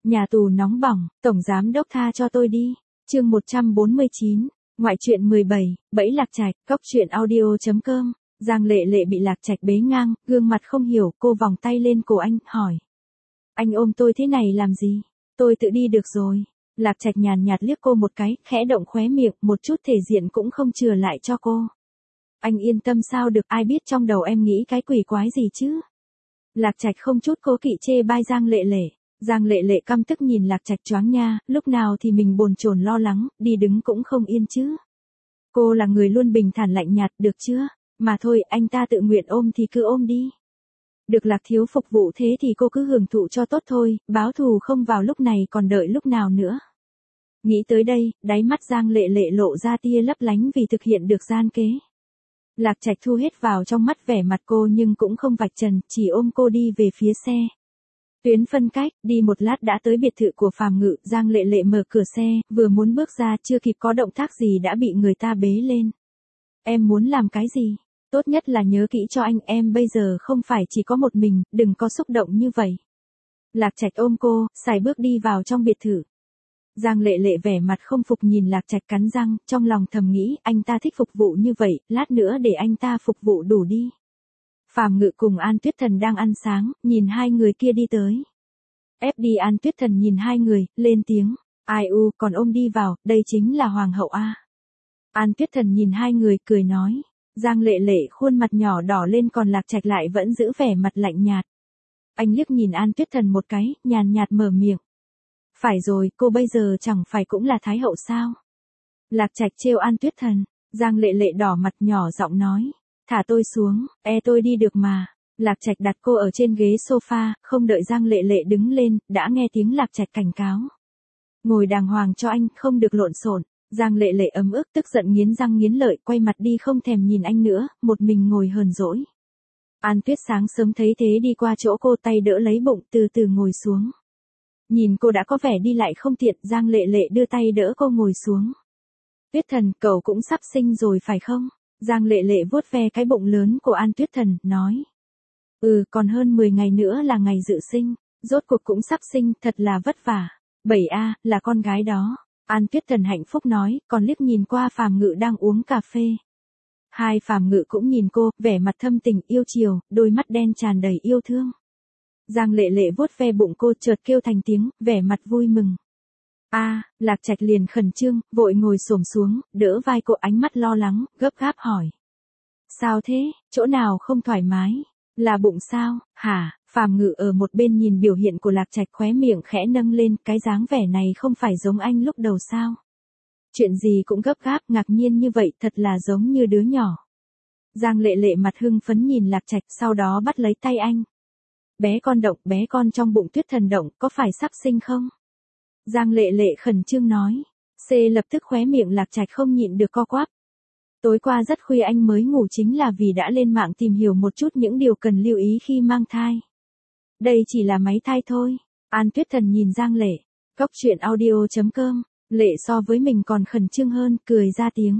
Nhà tù nóng bỏng, tổng giám đốc tha cho tôi đi. Chương 149, ngoại truyện 17, bẫy Lạc Trạch, góc truyện audio.com. Giang Lệ Lệ bị Lạc Trạch bế ngang, gương mặt không hiểu, cô vòng tay lên cổ anh, hỏi. Anh ôm tôi thế này làm gì? Tôi tự đi được rồi. Lạc Trạch nhàn nhạt liếc cô một cái, khẽ động khóe miệng, một chút thể diện cũng không chừa lại cho cô. Anh yên tâm sao được, ai biết trong đầu em nghĩ cái quỷ quái gì chứ? Lạc Trạch không chút cố kỵ chê bai Giang Lệ Lệ. Giang Lệ Lệ căm tức nhìn Lạc Trạch choáng nha, lúc nào thì mình bồn chồn lo lắng, đi đứng cũng không yên chứ. Cô là người luôn bình thản lạnh nhạt, được chưa? Mà thôi, anh ta tự nguyện ôm thì cứ ôm đi. Được Lạc thiếu phục vụ thế thì cô cứ hưởng thụ cho tốt thôi, báo thù không vào lúc này còn đợi lúc nào nữa. Nghĩ tới đây, đáy mắt Giang Lệ Lệ lộ ra tia lấp lánh vì thực hiện được gian kế. Lạc Trạch thu hết vào trong mắt vẻ mặt cô nhưng cũng không vạch trần, chỉ ôm cô đi về phía xe. Tuyến phân cách, đi một lát đã tới biệt thự của Phàm Ngự, Giang Lệ Lệ mở cửa xe, vừa muốn bước ra chưa kịp có động tác gì đã bị người ta bế lên. Em muốn làm cái gì? Tốt nhất là nhớ kỹ cho anh, em bây giờ không phải chỉ có một mình, đừng có xúc động như vậy. Lạc Trạch ôm cô, sải bước đi vào trong biệt thự. Giang Lệ Lệ vẻ mặt không phục nhìn Lạc Trạch cắn răng, trong lòng thầm nghĩ, anh ta thích phục vụ như vậy, lát nữa để anh ta phục vụ đủ đi. Phàm Ngự cùng An Tuyết Thần đang ăn sáng, nhìn hai người kia đi tới. Ép đi An Tuyết Thần nhìn hai người, lên tiếng, ai u, còn ôm đi vào, đây chính là hoàng hậu a. An Tuyết Thần nhìn hai người, cười nói. Giang Lệ Lệ khuôn mặt nhỏ đỏ lên còn Lạc Trạch lại vẫn giữ vẻ mặt lạnh nhạt. Anh liếc nhìn An Tuyết Thần một cái, nhàn nhạt mở miệng. Phải rồi, cô bây giờ chẳng phải cũng là thái hậu sao? Lạc Trạch trêu An Tuyết Thần, Giang Lệ Lệ đỏ mặt nhỏ giọng nói. Thả tôi xuống, tôi đi được mà. Lạc Trạch đặt cô ở trên ghế sofa, không đợi Giang Lệ Lệ đứng lên, đã nghe tiếng Lạc Trạch cảnh cáo. Ngồi đàng hoàng cho anh, không được lộn xộn. Giang Lệ Lệ ấm ức tức giận nghiến răng nghiến lợi, quay mặt đi không thèm nhìn anh nữa, một mình ngồi hờn dỗi. An Tuyết sáng sớm thấy thế đi qua chỗ cô, tay đỡ lấy bụng, từ từ ngồi xuống. Nhìn cô đã có vẻ đi lại không tiện, Giang Lệ Lệ đưa tay đỡ cô ngồi xuống. Tuyết Thần, cậu cũng sắp sinh rồi phải không? Giang Lệ Lệ vuốt ve cái bụng lớn của An Tuyết Thần, nói. Còn hơn 10 ngày nữa là ngày dự sinh, rốt cuộc cũng sắp sinh, thật là vất vả. 7A, là con gái đó. An Tuyết Thần hạnh phúc nói, còn liếc nhìn qua Phàm Ngự đang uống cà phê. Hai Phàm Ngự cũng nhìn cô, vẻ mặt thâm tình yêu chiều, đôi mắt đen tràn đầy yêu thương. Giang Lệ Lệ vuốt ve bụng cô, chợt kêu thành tiếng, vẻ mặt vui mừng. Lạc Trạch liền khẩn trương, vội ngồi xổm xuống, đỡ vai cô, ánh mắt lo lắng, gấp gáp hỏi. Sao thế, chỗ nào không thoải mái? Là bụng sao, hả? Phàm Ngự ở một bên nhìn biểu hiện của Lạc Trạch, khóe miệng khẽ nâng lên, cái dáng vẻ này không phải giống anh lúc đầu sao? Chuyện gì cũng gấp gáp, ngạc nhiên như vậy, thật là giống như đứa nhỏ. Giang Lệ Lệ mặt hưng phấn nhìn Lạc Trạch, sau đó bắt lấy tay anh. Bé con động, bé con trong bụng Tuyết Thần động, có phải sắp sinh không? Giang Lệ Lệ khẩn trương nói. Lập tức khóe miệng Lạc Trạch không nhịn được co quắp. Tối qua rất khuya anh mới ngủ chính là vì đã lên mạng tìm hiểu một chút những điều cần lưu ý khi mang thai. Đây chỉ là máy thai thôi. An Tuyết Thần nhìn Giang Lệ. Góc truyện audio.com. Lệ so với mình còn khẩn trương hơn, cười ra tiếng.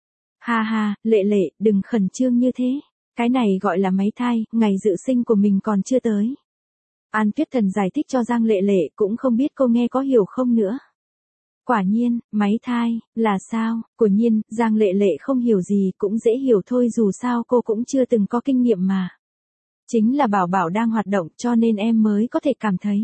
Ha ha, Lệ Lệ, đừng khẩn trương như thế. Cái này gọi là máy thai, ngày dự sinh của mình còn chưa tới. An Tuyết Thần giải thích cho Giang Lệ Lệ, cũng không biết cô nghe có hiểu không nữa. Quả nhiên, máy thai, là sao? Quả nhiên, Giang Lệ Lệ không hiểu gì, cũng dễ hiểu thôi, dù sao cô cũng chưa từng có kinh nghiệm mà. Chính là bảo bảo đang hoạt động cho nên em mới có thể cảm thấy.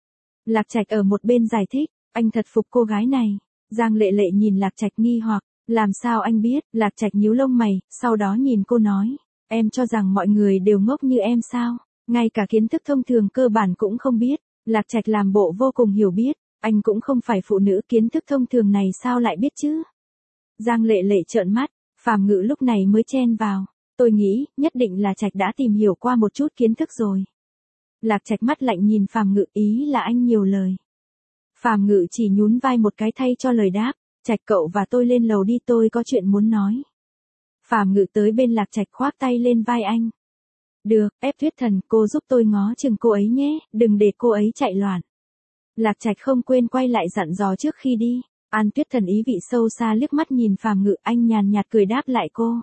Lạc Trạch ở một bên giải thích, anh thật phục cô gái này. Giang Lệ Lệ nhìn Lạc Trạch nghi hoặc, làm sao anh biết? Lạc Trạch nhíu lông mày, sau đó nhìn cô nói, em cho rằng mọi người đều ngốc như em sao? Ngay cả kiến thức thông thường cơ bản cũng không biết. Lạc Trạch làm bộ vô cùng hiểu biết, anh cũng không phải phụ nữ, kiến thức thông thường này sao lại biết chứ? Giang Lệ Lệ trợn mắt, Phàm Ngự lúc này mới chen vào. Tôi nghĩ, nhất định là Trạch đã tìm hiểu qua một chút kiến thức rồi. Lạc Trạch mắt lạnh nhìn Phàm Ngự, ý là anh nhiều lời. Phàm Ngự chỉ nhún vai một cái thay cho lời đáp, Trạch cậu và tôi lên lầu đi, tôi có chuyện muốn nói. Phàm Ngự tới bên Lạc Trạch khoác tay lên vai anh. Được, Tuyết Thần, cô giúp tôi ngó chừng cô ấy nhé, đừng để cô ấy chạy loạn. Lạc Trạch không quên quay lại dặn dò trước khi đi. An Tuyết Thần ý vị sâu xa liếc mắt nhìn Phàm Ngự, anh nhàn nhạt cười đáp lại cô.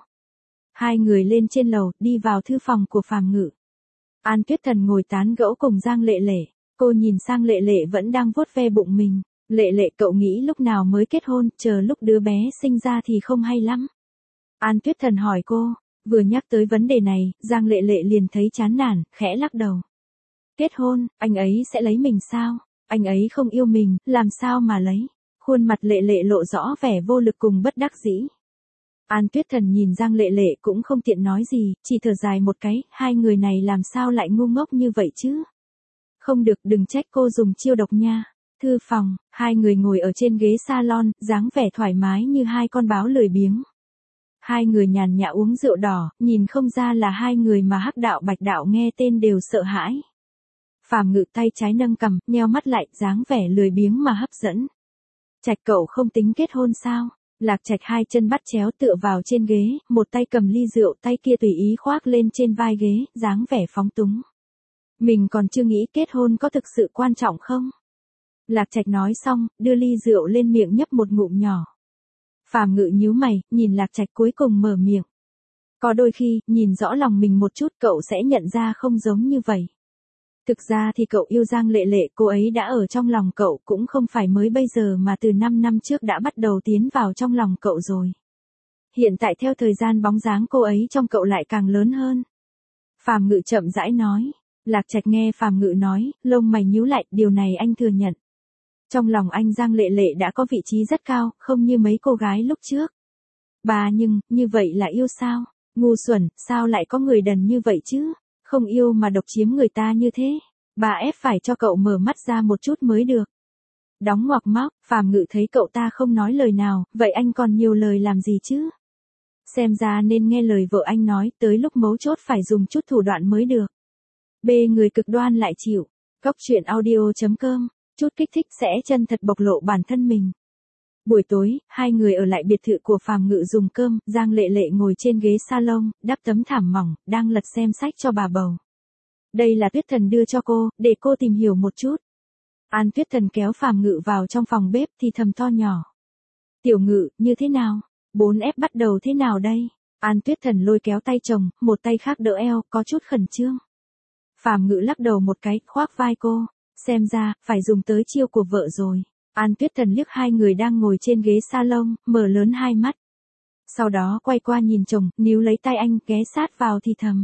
Hai người lên trên lầu, đi vào thư phòng của Phàm Ngự. An Tuyết Thần ngồi tán gẫu cùng Giang Lệ Lệ. Cô nhìn sang Lệ Lệ vẫn đang vuốt ve bụng mình. Lệ Lệ, cậu nghĩ lúc nào mới kết hôn, chờ lúc đứa bé sinh ra thì không hay lắm. An Tuyết Thần hỏi cô. Vừa nhắc tới vấn đề này, Giang Lệ Lệ liền thấy chán nản, khẽ lắc đầu. Kết hôn, anh ấy sẽ lấy mình sao? Anh ấy không yêu mình, làm sao mà lấy? Khuôn mặt Lệ Lệ lộ rõ vẻ vô lực cùng bất đắc dĩ. An Tuyết Thần nhìn Giang Lệ Lệ cũng không tiện nói gì, chỉ thở dài một cái, hai người này làm sao lại ngu ngốc như vậy chứ? Không được, đừng trách cô dùng chiêu độc nha. Thư phòng, hai người ngồi ở trên ghế salon, dáng vẻ thoải mái như hai con báo lười biếng. Hai người nhàn nhã uống rượu đỏ, nhìn không ra là hai người mà Hắc Đạo Bạch Đạo nghe tên đều sợ hãi. Phàm Ngự tay trái nâng cằm, nheo mắt lại, dáng vẻ lười biếng mà hấp dẫn. Trạch, cậu không tính kết hôn sao? Lạc Trạch hai chân bắt chéo tựa vào trên ghế, một tay cầm ly rượu, tay kia tùy ý khoác lên trên vai ghế, dáng vẻ phóng túng. Mình còn chưa nghĩ kết hôn có thực sự quan trọng không? Lạc Trạch nói xong, đưa ly rượu lên miệng nhấp một ngụm nhỏ. Phàm Ngự nhíu mày, nhìn Lạc Trạch cuối cùng mở miệng. Có đôi khi, nhìn rõ lòng mình một chút cậu sẽ nhận ra không giống như vậy. Thực ra thì cậu yêu Giang Lệ Lệ, cô ấy đã ở trong lòng cậu, cũng không phải mới bây giờ mà từ 5 năm trước đã bắt đầu tiến vào trong lòng cậu rồi. Hiện tại theo thời gian bóng dáng cô ấy trong cậu lại càng lớn hơn. Phàm Ngự chậm rãi nói. Lạc Trạch nghe Phàm Ngự nói, lông mày nhíu lại, điều này anh thừa nhận. Trong lòng anh Giang Lệ Lệ đã có vị trí rất cao, không như mấy cô gái lúc trước. Bà nhưng, như vậy là yêu sao? Ngu xuẩn, sao lại có người đần như vậy chứ? Không yêu mà độc chiếm người ta như thế. Bà ép phải cho cậu mở mắt ra một chút mới được. Đóng ngoặc móc, Phàm Ngự thấy cậu ta không nói lời nào, vậy anh còn nhiều lời làm gì chứ? Xem ra nên nghe lời vợ anh nói, tới lúc mấu chốt phải dùng chút thủ đoạn mới được. B người cực đoan lại chịu. Cóc truyện audio.com, chút kích thích sẽ chân thật bộc lộ bản thân mình. Buổi tối, hai người ở lại biệt thự của Phàm Ngự dùng cơm, Giang Lệ Lệ ngồi trên ghế salon, đắp tấm thảm mỏng, đang lật xem sách cho bà bầu. Đây là Tuyết Thần đưa cho cô, để cô tìm hiểu một chút. An Tuyết Thần kéo Phàm Ngự vào trong phòng bếp thì thầm to nhỏ. Tiểu Ngự, như thế nào? 4F bắt đầu thế nào đây? An Tuyết Thần lôi kéo tay chồng, một tay khác đỡ eo, có chút khẩn trương. Phàm Ngự lắc đầu một cái, khoác vai cô. Xem ra, phải dùng tới chiêu của vợ rồi. An Tuyết Thần liếc hai người đang ngồi trên ghế salon, mở lớn hai mắt. Sau đó quay qua nhìn chồng, níu lấy tay anh, ghé sát vào thì thầm.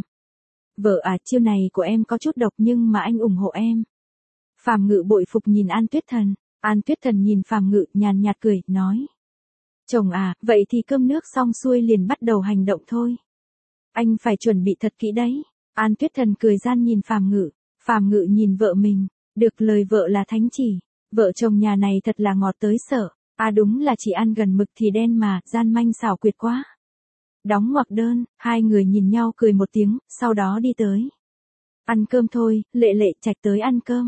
Vợ à, chiêu này của em có chút độc nhưng mà anh ủng hộ em. Phàm Ngự bội phục nhìn An Tuyết Thần. An Tuyết Thần nhìn Phàm Ngự, nhàn nhạt cười, nói. Chồng à, vậy thì cơm nước xong xuôi liền bắt đầu hành động thôi. Anh phải chuẩn bị thật kỹ đấy. An Tuyết Thần cười gian nhìn Phàm Ngự. Phàm Ngự nhìn vợ mình. Được, lời vợ là thánh chỉ. Vợ chồng nhà này thật là ngọt tới sợ. À đúng là chỉ ăn gần mực thì đen mà, gian manh xảo quyệt quá. Đóng ngoặc đơn, hai người nhìn nhau cười một tiếng, sau đó đi tới. Ăn cơm thôi, Lệ Lệ, Trạch tới ăn cơm.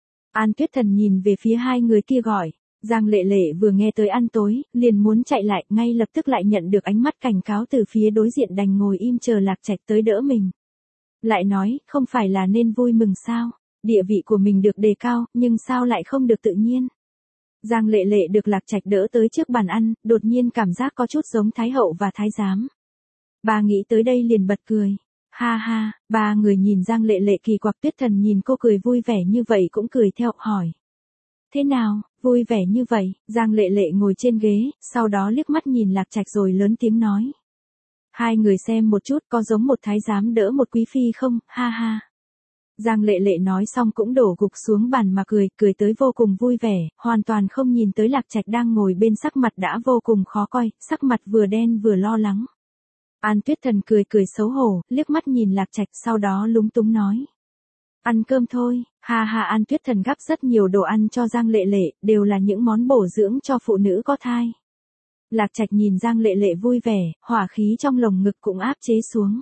An Tuyết Thần nhìn về phía hai người kia gọi. Giang Lệ Lệ vừa nghe tới ăn tối, liền muốn chạy lại, ngay lập tức lại nhận được ánh mắt cảnh cáo từ phía đối diện, đành ngồi im chờ Lạc Trạch tới đỡ mình. Lại nói, không phải là nên vui mừng sao? Địa vị của mình được đề cao, nhưng sao lại không được tự nhiên? Giang Lệ Lệ được Lạc Trạch đỡ tới trước bàn ăn, đột nhiên cảm giác có chút giống Thái Hậu và Thái Giám. Bà nghĩ tới đây liền bật cười. Ha ha, ba người nhìn Giang Lệ Lệ kỳ quặc. Tuyết Thần nhìn cô cười vui vẻ như vậy cũng cười theo, hỏi. Thế nào, vui vẻ như vậy? Giang Lệ Lệ ngồi trên ghế, sau đó liếc mắt nhìn Lạc Trạch rồi lớn tiếng nói. Hai người xem một chút, có giống một thái giám đỡ một quý phi không, ha ha. Giang Lệ Lệ nói xong cũng đổ gục xuống bàn mà cười, cười tới vô cùng vui vẻ, hoàn toàn không nhìn tới Lạc Trạch đang ngồi bên, sắc mặt đã vô cùng khó coi, sắc mặt vừa đen vừa lo lắng. An Tuyết Thần cười cười xấu hổ, liếc mắt nhìn Lạc Trạch, sau đó lúng túng nói. Ăn cơm thôi, ha ha. An Tuyết Thần gắp rất nhiều đồ ăn cho Giang Lệ Lệ, đều là những món bổ dưỡng cho phụ nữ có thai. Lạc Trạch nhìn Giang Lệ Lệ vui vẻ, hỏa khí trong lồng ngực cũng áp chế xuống.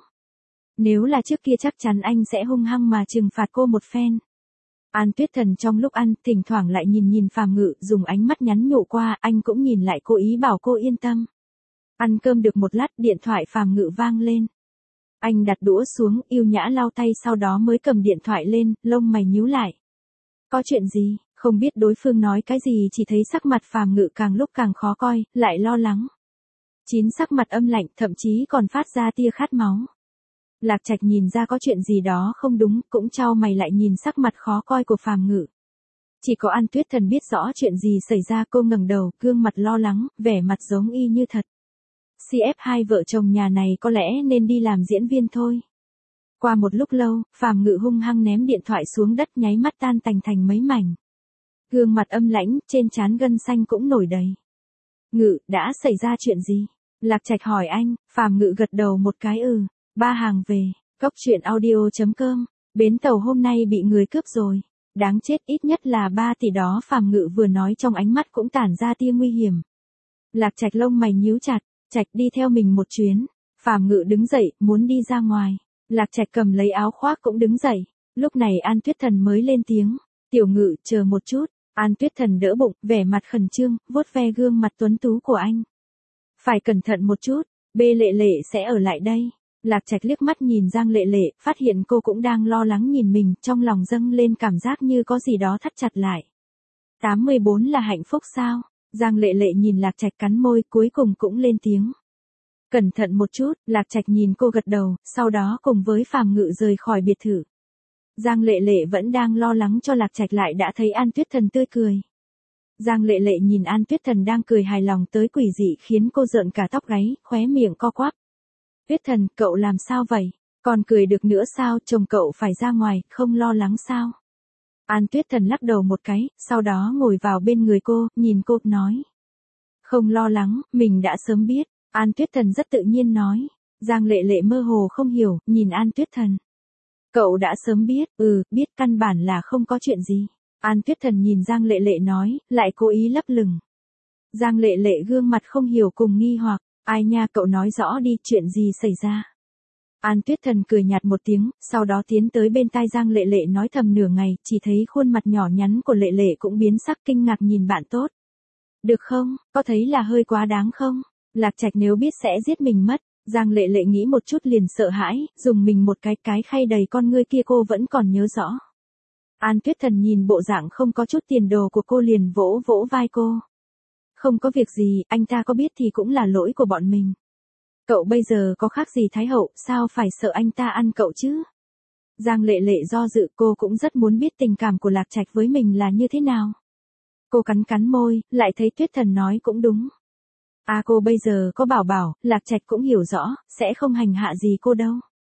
Nếu là trước kia chắc chắn anh sẽ hung hăng mà trừng phạt cô một phen. An Tuyết Thần trong lúc ăn, thỉnh thoảng lại nhìn Phàm Ngự, dùng ánh mắt nhắn nhủ qua, anh cũng nhìn lại, cố ý bảo cô yên tâm. Ăn cơm được một lát, điện thoại Phàm Ngự vang lên. Anh đặt đũa xuống, yêu nhã lau tay, sau đó mới cầm điện thoại lên, lông mày nhíu lại. Có chuyện gì? Không biết đối phương nói cái gì, chỉ thấy sắc mặt Phàm Ngự càng lúc càng khó coi, lại lo lắng. Chín sắc mặt âm lạnh, thậm chí còn phát ra tia khát máu. Lạc Trạch nhìn ra có chuyện gì đó không đúng, cũng chau mày lại nhìn sắc mặt khó coi của Phàm Ngự. Chỉ có An Tuyết Thần biết rõ chuyện gì xảy ra. Cô ngẩng đầu, gương mặt lo lắng, vẻ mặt giống y như thật. CF hai vợ chồng nhà này có lẽ nên đi làm diễn viên thôi. Qua một lúc lâu, Phàm Ngự hung hăng ném điện thoại xuống đất, nháy mắt tan tành thành mấy mảnh. Gương mặt âm lãnh, trên trán gân xanh cũng nổi đầy. Ngự, đã xảy ra chuyện gì? Lạc Trạch hỏi anh. Phàm Ngự gật đầu một cái. Ba hàng về. Cốc truyện audio.com. Bến tàu hôm nay bị người cướp rồi. Đáng chết, ít nhất là 3 tỷ đó. Phàm Ngự vừa nói trong ánh mắt cũng tản ra tia nguy hiểm. Lạc Trạch lông mày nhíu chặt. Trạch, đi theo mình một chuyến. Phàm Ngự đứng dậy, muốn đi ra ngoài. Lạc Trạch cầm lấy áo khoác cũng đứng dậy. Lúc này An Tuyết Thần mới lên tiếng. Tiểu Ngự, chờ một chút. An Tuyết Thần đỡ bụng, vẻ mặt khẩn trương, vuốt ve gương mặt tuấn tú của anh. Phải cẩn thận một chút, Bê Lệ Lệ sẽ ở lại đây. Lạc Trạch liếc mắt nhìn Giang Lệ Lệ, phát hiện cô cũng đang lo lắng nhìn mình, trong lòng dâng lên cảm giác như có gì đó thắt chặt lại. 84 là hạnh phúc sao? Giang Lệ Lệ nhìn Lạc Trạch cắn môi, cuối cùng cũng lên tiếng. Cẩn thận một chút. Lạc Trạch nhìn cô gật đầu, sau đó cùng với Phàm Ngự rời khỏi biệt thự. Giang Lệ Lệ vẫn đang lo lắng cho Lạc Trạch, lại đã thấy An Tuyết Thần tươi cười. Giang Lệ Lệ nhìn An Tuyết Thần đang cười hài lòng tới quỷ dị, khiến cô rợn cả tóc gáy, khóe miệng co quắp. Tuyết Thần, cậu làm sao vậy? Còn cười được nữa sao? Chồng cậu phải ra ngoài, không lo lắng sao? An Tuyết Thần lắc đầu một cái, sau đó ngồi vào bên người cô, nhìn cô, nói. Không lo lắng, mình đã sớm biết. An Tuyết Thần rất tự nhiên nói. Giang Lệ Lệ mơ hồ không hiểu, nhìn An Tuyết Thần. Cậu đã sớm biết. Biết, căn bản là không có chuyện gì. An Tuyết Thần nhìn Giang Lệ Lệ nói, lại cố ý lấp lửng. Giang Lệ Lệ gương mặt không hiểu cùng nghi hoặc. Ai nha, cậu nói rõ đi, chuyện gì xảy ra? An Tuyết Thần cười nhạt một tiếng, sau đó tiến tới bên tai Giang Lệ Lệ nói thầm nửa ngày, chỉ thấy khuôn mặt nhỏ nhắn của Lệ Lệ cũng biến sắc, kinh ngạc nhìn bạn tốt. Được không, có thấy là hơi quá đáng không? Lạc Trạch nếu biết sẽ giết mình mất. Giang Lệ Lệ nghĩ một chút liền sợ hãi, dùng mình một cái khay đầy con ngươi kia cô vẫn còn nhớ rõ. An Tuyết Thần nhìn bộ dạng không có chút tiền đồ của cô liền vỗ vỗ vai cô. Không có việc gì, anh ta có biết thì cũng là lỗi của bọn mình. Cậu bây giờ có khác gì Thái Hậu, sao phải sợ anh ta ăn cậu chứ? Giang Lệ Lệ do dự, cô cũng rất muốn biết tình cảm của Lạc Trạch với mình là như thế nào. Cô cắn cắn môi, lại thấy Tuyết Thần nói cũng đúng. Cô bây giờ có bảo bảo, Lạc Trạch cũng hiểu rõ, sẽ không hành hạ gì cô đâu.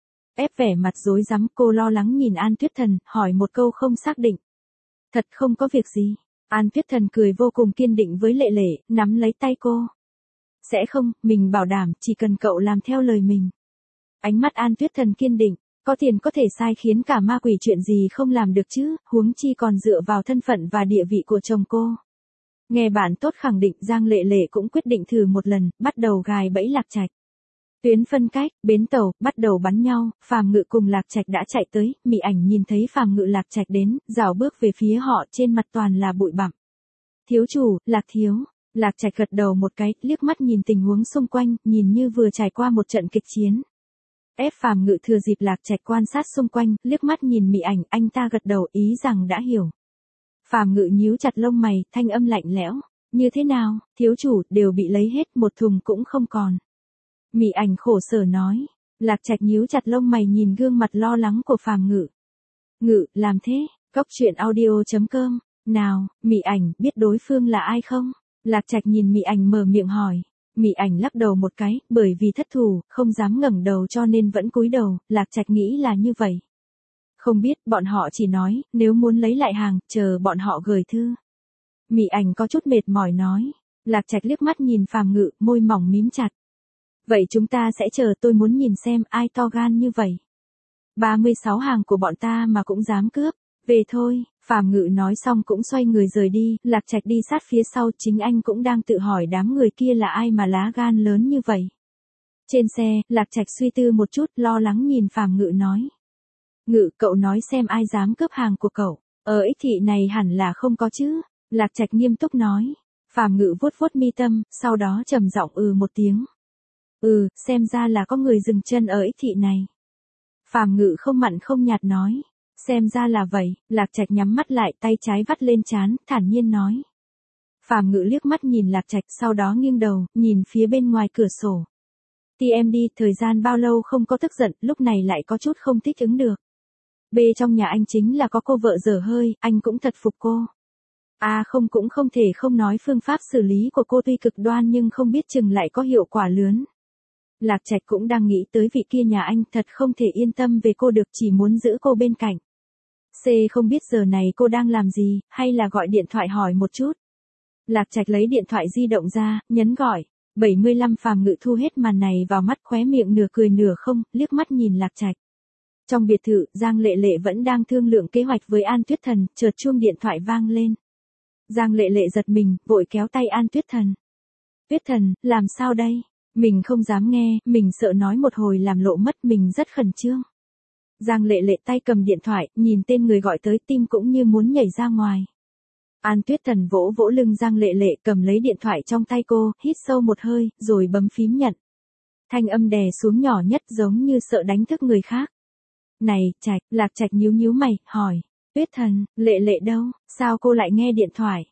Ép vẻ mặt rối rắm, cô lo lắng nhìn An Tuyết Thần, hỏi một câu không xác định. Thật không có việc gì. An Tuyết Thần cười vô cùng kiên định với Lệ Lệ, nắm lấy tay cô. Sẽ không, mình bảo đảm, chỉ cần cậu làm theo lời mình. Ánh mắt An Tuyết Thần kiên định, có tiền có thể sai khiến cả ma quỷ, chuyện gì không làm được chứ, huống chi còn dựa vào thân phận và địa vị của chồng cô. Nghe bạn tốt khẳng định, Giang Lệ Lệ cũng quyết định thử một lần, bắt đầu gài bẫy Lạc Trạch. Tuyến phân cách, bến tàu, bắt đầu bắn nhau, Phàm Ngự cùng Lạc Trạch đã chạy tới, Mị Ảnh nhìn thấy Phàm Ngự Lạc Trạch đến, rảo bước về phía họ, trên mặt toàn là bụi bặm. Thiếu chủ, Lạc thiếu. Lạc Trạch gật đầu một cái, liếc mắt nhìn tình huống xung quanh, nhìn như vừa trải qua một trận kịch chiến. Ép Phàm Ngự thừa dịp Lạc Trạch quan sát xung quanh, liếc mắt nhìn Mị Ảnh, anh ta gật đầu ý rằng đã hiểu. Phàm Ngự nhíu chặt lông mày, thanh âm lạnh lẽo. Như thế nào, thiếu chủ, đều bị lấy hết, một thùng cũng không còn. Mị Ảnh khổ sở nói. Lạc Trạch nhíu chặt lông mày nhìn gương mặt lo lắng của Phàm Ngự. Ngự, làm thế. Cốc truyện audio.com. Nào, Mị Ảnh, biết đối phương là ai không? Lạc Trạch nhìn Mị Ảnh mở miệng hỏi. Mị Ảnh lắc đầu một cái, bởi vì thất thù, không dám ngẩng đầu cho nên vẫn cúi đầu, Lạc Trạch nghĩ là như vậy. Không biết, bọn họ chỉ nói, nếu muốn lấy lại hàng, chờ bọn họ gửi thư. Mị Ảnh có chút mệt mỏi nói. Lạc Trạch liếc mắt nhìn Phàm Ngự, môi mỏng mím chặt. Vậy chúng ta sẽ chờ, tôi muốn nhìn xem ai to gan như vậy. 36 hàng của bọn ta mà cũng dám cướp. Về thôi, Phàm Ngự nói xong cũng xoay người rời đi, Lạc Trạch đi sát phía sau, chính anh cũng đang tự hỏi đám người kia là ai mà lá gan lớn như vậy. Trên xe, Lạc Trạch suy tư một chút, lo lắng nhìn Phàm Ngự nói. Ngự, cậu nói xem ai dám cướp hàng của cậu, ở Ích Thị này hẳn là không có chứ. Lạc Trạch nghiêm túc nói. Phàm Ngự vuốt vuốt mi tâm, sau đó trầm giọng một tiếng. Xem ra là có người dừng chân ở Ích Thị này. Phàm Ngự không mặn không nhạt nói. Xem ra là vậy. Lạc Trạch nhắm mắt lại, tay trái vắt lên trán, thản nhiên nói. Phàm Ngự liếc mắt nhìn Lạc Trạch, sau đó nghiêng đầu, nhìn phía bên ngoài cửa sổ. TMD, thời gian bao lâu không có tức giận, lúc này lại có chút không thích ứng được. Trong nhà anh chính là có cô vợ dở hơi, anh cũng thật phục cô. Không, cũng không thể không nói phương pháp xử lý của cô tuy cực đoan nhưng không biết chừng lại có hiệu quả lớn. Lạc Trạch cũng đang nghĩ tới vị kia nhà anh, thật không thể yên tâm về cô được, chỉ muốn giữ cô bên cạnh. Không biết giờ này cô đang làm gì, hay là gọi điện thoại hỏi một chút. Lạc Trạch lấy điện thoại di động ra, nhấn gọi. 75 Phàm Ngự thu hết màn này vào mắt, khóe miệng nửa cười nửa không, liếc mắt nhìn Lạc Trạch. Trong biệt thự, Giang Lệ Lệ vẫn đang thương lượng kế hoạch với An Tuyết Thần, chợt chuông điện thoại vang lên. Giang Lệ Lệ giật mình, vội kéo tay An Tuyết Thần. Tuyết Thần, làm sao đây? Mình không dám nghe, mình sợ nói một hồi làm lộ mất, mình rất khẩn trương. Giang Lệ Lệ tay cầm điện thoại, nhìn tên người gọi tới, tim cũng như muốn nhảy ra ngoài. An Tuyết Thần vỗ vỗ lưng Giang Lệ Lệ, cầm lấy điện thoại trong tay cô, hít sâu một hơi, rồi bấm phím nhận. Thanh âm đè xuống nhỏ nhất, giống như sợ đánh thức người khác. Này, Trạch, Lạc Trạch nhíu nhíu mày, hỏi. Tuyết Thần, Lệ Lệ đâu, sao cô lại nghe điện thoại?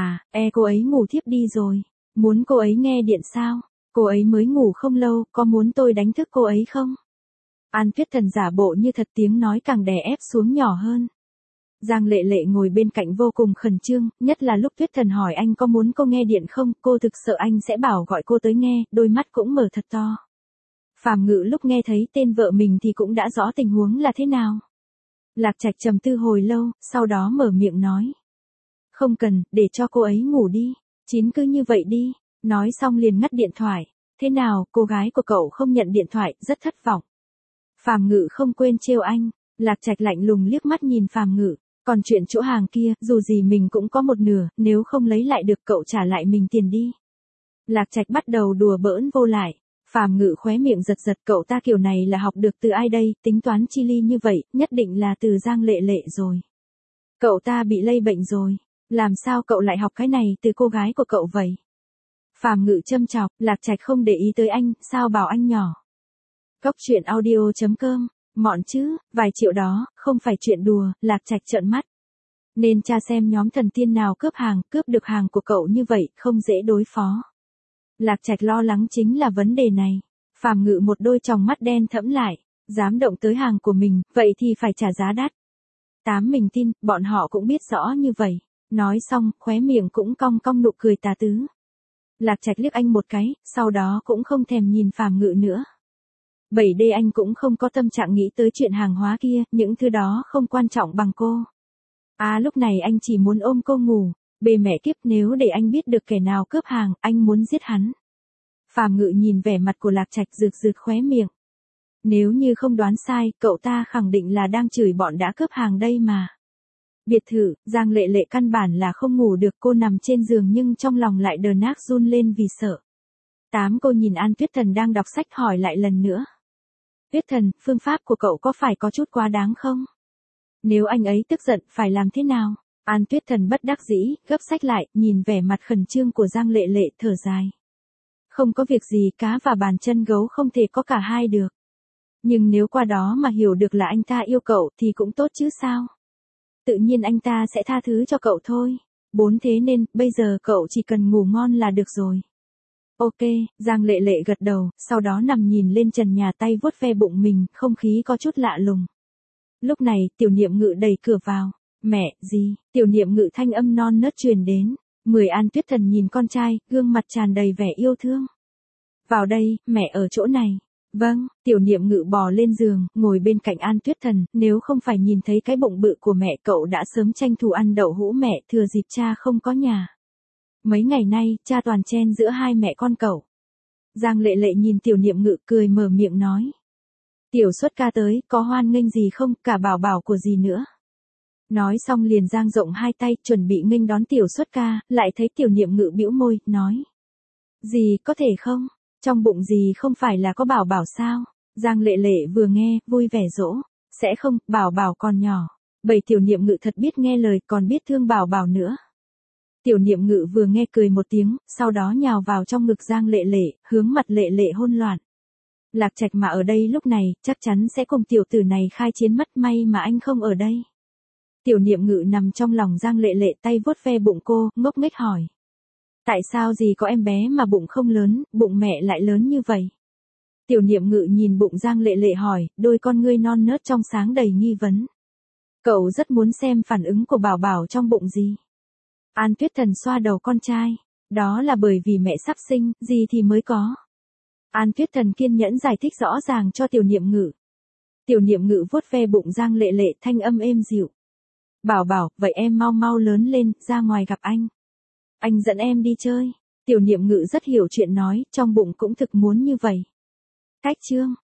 Cô ấy ngủ thiếp đi rồi. Muốn cô ấy nghe điện sao? Cô ấy mới ngủ không lâu, có muốn tôi đánh thức cô ấy không? An Tuyết Thần giả bộ như thật, tiếng nói càng đè ép xuống nhỏ hơn. Giang Lệ Lệ ngồi bên cạnh vô cùng khẩn trương, nhất là lúc Tuyết Thần hỏi anh có muốn cô nghe điện không, cô thực sợ anh sẽ bảo gọi cô tới nghe, đôi mắt cũng mở thật to. Phàm Ngự lúc nghe thấy tên vợ mình thì cũng đã rõ tình huống là thế nào. Lạc Trạch trầm tư hồi lâu, sau đó mở miệng nói. Không cần, để cho cô ấy ngủ đi, cứ như vậy đi. Nói xong liền ngắt điện thoại. Thế nào, cô gái của cậu không nhận điện thoại, rất thất vọng. Phàm Ngự không quên trêu anh. Lạc Trạch lạnh lùng liếc mắt nhìn Phàm Ngự. Còn chuyện chỗ hàng kia, dù gì mình cũng có một nửa, nếu không lấy lại được cậu trả lại mình tiền đi. Lạc Trạch bắt đầu đùa bỡn vô lại. Phàm Ngự khóe miệng giật giật, cậu ta kiểu này là học được từ ai đây, tính toán chi ly như vậy, nhất định là từ Giang Lệ Lệ rồi. Cậu ta bị lây bệnh rồi. Làm sao cậu lại học cái này từ cô gái của cậu vậy? Phàm Ngự châm chọc, Lạc Trạch không để ý tới anh, sao bảo anh nhỏ. Cốc truyện audio.com, mọn chứ, vài triệu đó, không phải chuyện đùa, Lạc Trạch trợn mắt. Nên tra xem nhóm thần tiên nào cướp được hàng của cậu như vậy, không dễ đối phó. Lạc Trạch lo lắng chính là vấn đề này. Phàm Ngự một đôi tròng mắt đen thẫm lại, dám động tới hàng của mình, vậy thì phải trả giá đắt. Mình tin, bọn họ cũng biết rõ như vậy. Nói xong, khóe miệng cũng cong cong nụ cười tà tứ. Lạc Trạch liếc anh một cái, sau đó cũng không thèm nhìn Phàm Ngự nữa. 7D anh cũng không có tâm trạng nghĩ tới chuyện hàng hóa kia, những thứ đó không quan trọng bằng cô. Lúc này anh chỉ muốn ôm cô ngủ. Bề mẹ kiếp, nếu để anh biết được kẻ nào cướp hàng, anh muốn giết hắn. Phàm Ngự nhìn vẻ mặt của Lạc Trạch rực rực khóe miệng. Nếu như không đoán sai, cậu ta khẳng định là đang chửi bọn đã cướp hàng đây mà. Biệt thự, Giang Lệ Lệ căn bản là không ngủ được, cô nằm trên giường nhưng trong lòng lại đờ nác run lên vì sợ. Cô nhìn An Tuyết Thần đang đọc sách hỏi lại lần nữa. Tuyết Thần, phương pháp của cậu có phải có chút quá đáng không? Nếu anh ấy tức giận, phải làm thế nào? An Tuyết Thần bất đắc dĩ, gấp sách lại, nhìn vẻ mặt khẩn trương của Giang Lệ Lệ, thở dài. Không có việc gì, cá và bàn chân gấu không thể có cả hai được. Nhưng nếu qua đó mà hiểu được là anh ta yêu cậu thì cũng tốt chứ sao? Tự nhiên anh ta sẽ tha thứ cho cậu thôi. Thế nên, bây giờ cậu chỉ cần ngủ ngon là được rồi. Ok, Giang Lệ Lệ gật đầu, sau đó nằm nhìn lên trần nhà, tay vuốt ve bụng mình, không khí có chút lạ lùng. Lúc này, Tiểu Niệm Ngự đẩy cửa vào. Mẹ, gì? Tiểu Niệm Ngự thanh âm non nớt truyền đến. An Tuyết Thần nhìn con trai, gương mặt tràn đầy vẻ yêu thương. Vào đây, mẹ ở chỗ này. Vâng, Tiểu Niệm Ngự bò lên giường, ngồi bên cạnh An Tuyết Thần, nếu không phải nhìn thấy cái bụng bự của mẹ, cậu đã sớm tranh thủ ăn đậu hũ mẹ, thừa dịp cha không có nhà. Mấy ngày nay, cha toàn chen giữa hai mẹ con cậu. Giang Lệ Lệ nhìn Tiểu Niệm Ngự cười mở miệng nói. Tiểu Xuất ca tới, có hoan nghênh gì không, cả bảo bảo của gì nữa. Nói xong liền dang rộng hai tay, chuẩn bị nghênh đón Tiểu Xuất ca, lại thấy Tiểu Niệm Ngự bĩu môi, nói. Gì, có thể không? Trong bụng gì không phải là có bảo bảo sao? Giang Lệ Lệ vừa nghe, vui vẻ dỗ. Sẽ không, bảo bảo còn nhỏ. Tiểu Niệm Ngự thật biết nghe lời, còn biết thương bảo bảo nữa. Tiểu Niệm Ngự vừa nghe cười một tiếng, sau đó nhào vào trong ngực Giang Lệ Lệ, hướng mặt Lệ Lệ hôn loạn. Lạc Trạch mà ở đây lúc này, chắc chắn sẽ cùng tiểu tử này khai chiến mất, may mà anh không ở đây. Tiểu Niệm Ngự nằm trong lòng Giang Lệ Lệ, tay vuốt ve bụng cô, ngốc nghếch hỏi. Tại sao gì có em bé mà bụng không lớn, bụng mẹ lại lớn như vậy? Tiểu Niệm Ngự nhìn bụng Giang Lệ Lệ hỏi, đôi con ngươi non nớt trong sáng đầy nghi vấn. Cậu rất muốn xem phản ứng của bảo bảo trong bụng gì. An Tuyết Thần xoa đầu con trai. Đó là bởi vì mẹ sắp sinh, gì thì mới có. An Tuyết Thần kiên nhẫn giải thích rõ ràng cho Tiểu Niệm Ngự. Tiểu Niệm Ngự vuốt ve bụng Giang Lệ Lệ, thanh âm êm dịu. Bảo bảo, vậy em mau mau lớn lên, ra ngoài gặp anh. Anh dẫn em đi chơi. Tiểu Niệm Ngự rất hiểu chuyện nói, trong bụng cũng thực muốn như vậy. Cách chương.